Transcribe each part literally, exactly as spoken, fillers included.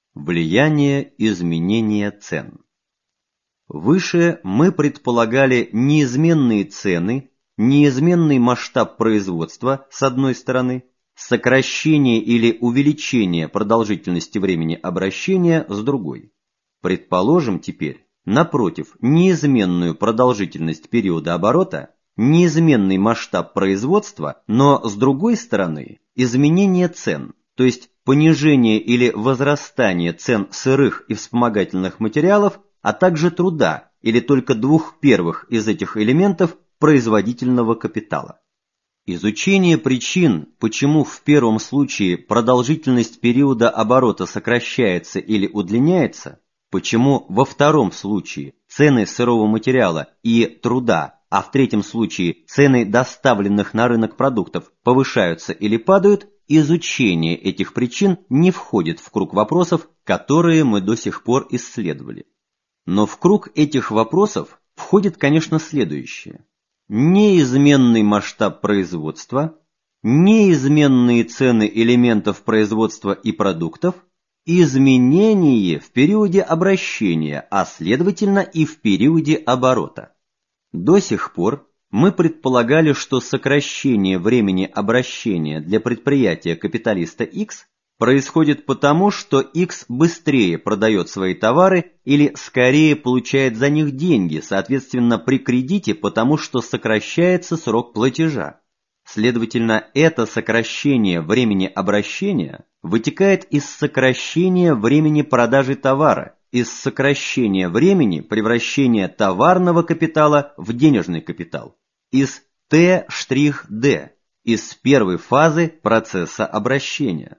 Влияние изменения цен. Выше мы предполагали неизменные цены, неизменный масштаб производства с одной стороны, сокращение или увеличение продолжительности времени обращения с другой. Предположим теперь, напротив, неизменную продолжительность периода оборота, неизменный масштаб производства, но с другой стороны изменение цен, то есть понижение или возрастание цен сырых и вспомогательных материалов, а также труда или только двух первых из этих элементов производительного капитала. Изучение причин, почему в первом случае продолжительность периода оборота сокращается или удлиняется, почему во втором случае цены сырого материала и труда, а в третьем случае цены доставленных на рынок продуктов повышаются или падают, изучение этих причин не входит в круг вопросов, которые мы до сих пор исследовали. Но в круг этих вопросов входит, конечно, следующее. Неизменный масштаб производства, неизменные цены элементов производства и продуктов, изменение в периоде обращения, а следовательно и в периоде оборота. До сих пор мы предполагали, что сокращение времени обращения для предприятия капиталиста X происходит потому, что X быстрее продает свои товары или скорее получает за них деньги, соответственно при кредите, потому что сокращается срок платежа. Следовательно, это сокращение времени обращения вытекает из сокращения времени продажи товара, из сокращения времени превращения товарного капитала в денежный капитал, из Т'-Д, из первой фазы процесса обращения.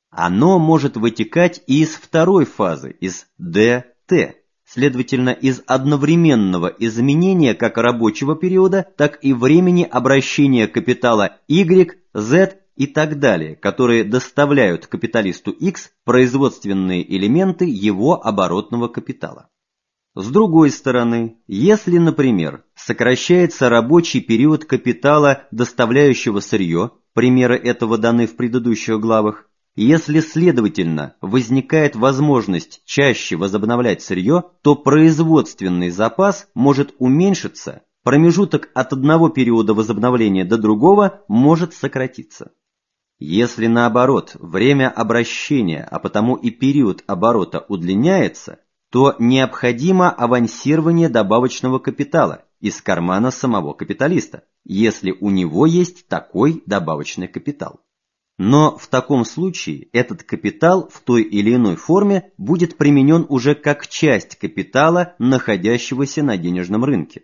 Оно может вытекать и из второй фазы, из Д-Т, следовательно, из одновременного изменения как рабочего периода, так и времени обращения капитала Y, Z и так далее, которые доставляют капиталисту X производственные элементы его оборотного капитала. С другой стороны, если, например, сокращается рабочий период капитала, доставляющего сырье, примеры этого даны в предыдущих главах, если, следовательно, возникает возможность чаще возобновлять сырье, то производственный запас может уменьшиться, промежуток от одного периода возобновления до другого может сократиться. Если, наоборот, время обращения, а потому и период оборота удлиняется, то необходимо авансирование добавочного капитала из кармана самого капиталиста, если у него есть такой добавочный капитал. Но в таком случае этот капитал в той или иной форме будет применен уже как часть капитала, находящегося на денежном рынке.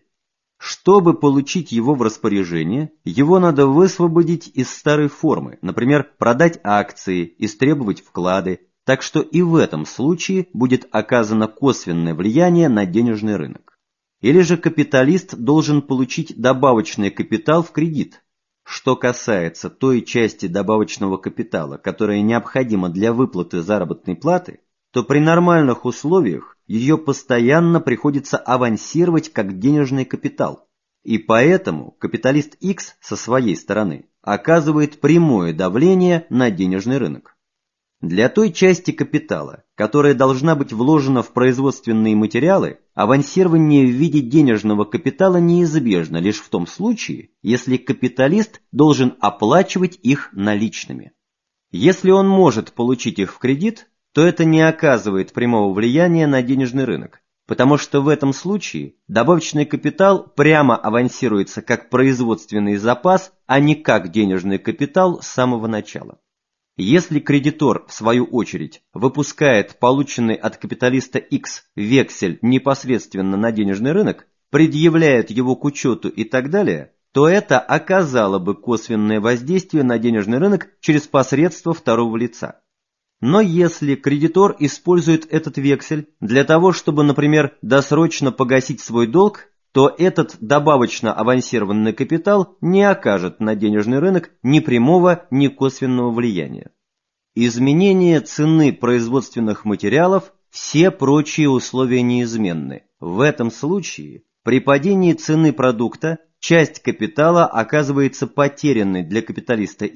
Чтобы получить его в распоряжение, его надо высвободить из старой формы, например, продать акции, истребовать вклады, так что и в этом случае будет оказано косвенное влияние на денежный рынок. Или же капиталист должен получить добавочный капитал в кредит. Что касается той части добавочного капитала, которая необходима для выплаты заработной платы, то при нормальных условиях ее постоянно приходится авансировать как денежный капитал. И поэтому капиталист X со своей стороны оказывает прямое давление на денежный рынок. Для той части капитала, которая должна быть вложена в производственные материалы, авансирование в виде денежного капитала неизбежно лишь в том случае, если капиталист должен оплачивать их наличными. Если он может получить их в кредит, то это не оказывает прямого влияния на денежный рынок, потому что в этом случае добавочный капитал прямо авансируется как производственный запас, а не как денежный капитал с самого начала. Если кредитор, в свою очередь, выпускает полученный от капиталиста X вексель непосредственно на денежный рынок, предъявляет его к учету и так далее, то это оказало бы косвенное воздействие на денежный рынок через посредство второго лица. Но если кредитор использует этот вексель для того, чтобы, например, досрочно погасить свой долг, то этот добавочно авансированный капитал не окажет на денежный рынок ни прямого, ни косвенного влияния. Изменение цены производственных материалов, все прочие условия неизменны. В этом случае при падении цены продукта часть капитала оказывается потерянной для капиталиста X,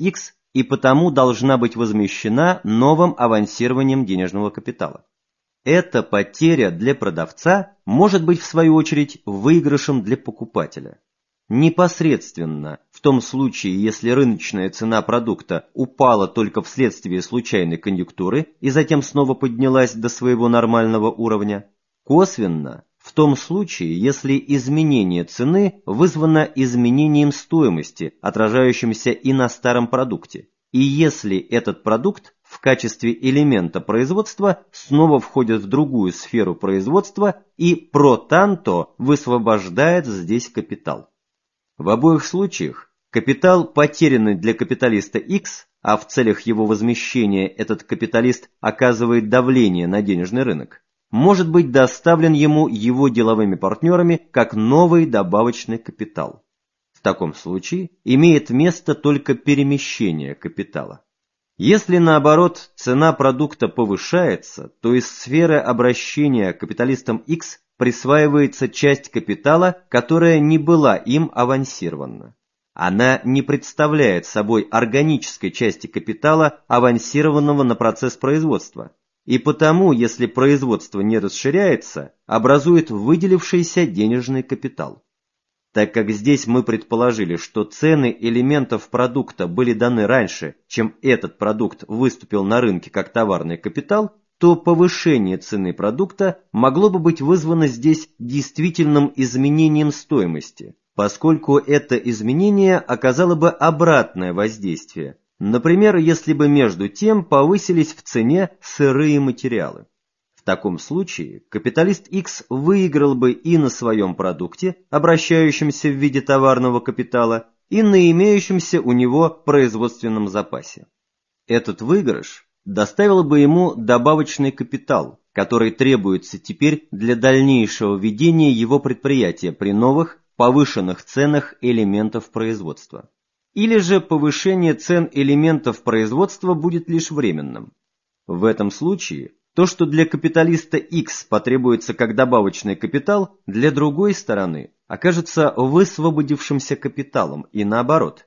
и потому должна быть возмещена новым авансированием денежного капитала. Эта потеря для продавца может быть в свою очередь выигрышем для покупателя. Непосредственно в том случае, если рыночная цена продукта упала только вследствие случайной конъюнктуры и затем снова поднялась до своего нормального уровня. Косвенно в том случае, если изменение цены вызвано изменением стоимости, отражающимся и на старом продукте, и если этот продукт в качестве элемента производства снова входит в другую сферу производства и про танто высвобождает здесь капитал. В обоих случаях капитал, потерянный для капиталиста X, а в целях его возмещения этот капиталист оказывает давление на денежный рынок, может быть доставлен ему его деловыми партнерами как новый добавочный капитал. В таком случае имеет место только перемещение капитала. Если, наоборот, цена продукта повышается, то из сферы обращения капиталистом X присваивается часть капитала, которая не была им авансирована. Она не представляет собой органической части капитала, авансированного на процесс производства, и потому, если производство не расширяется, образует выделившийся денежный капитал. Так как здесь мы предположили, что цены элементов продукта были даны раньше, чем этот продукт выступил на рынке как товарный капитал, то повышение цены продукта могло бы быть вызвано здесь действительным изменением стоимости, поскольку это изменение оказало бы обратное воздействие, например, если бы между тем повысились в цене сырые материалы. В таком случае капиталист X выиграл бы и на своем продукте, обращающемся в виде товарного капитала, и на имеющемся у него производственном запасе. Этот выигрыш доставил бы ему добавочный капитал, который требуется теперь для дальнейшего ведения его предприятия при новых, повышенных ценах элементов производства. Или же повышение цен элементов производства будет лишь временным. В этом случае то, что для капиталиста X потребуется как добавочный капитал, для другой стороны окажется высвободившимся капиталом и наоборот.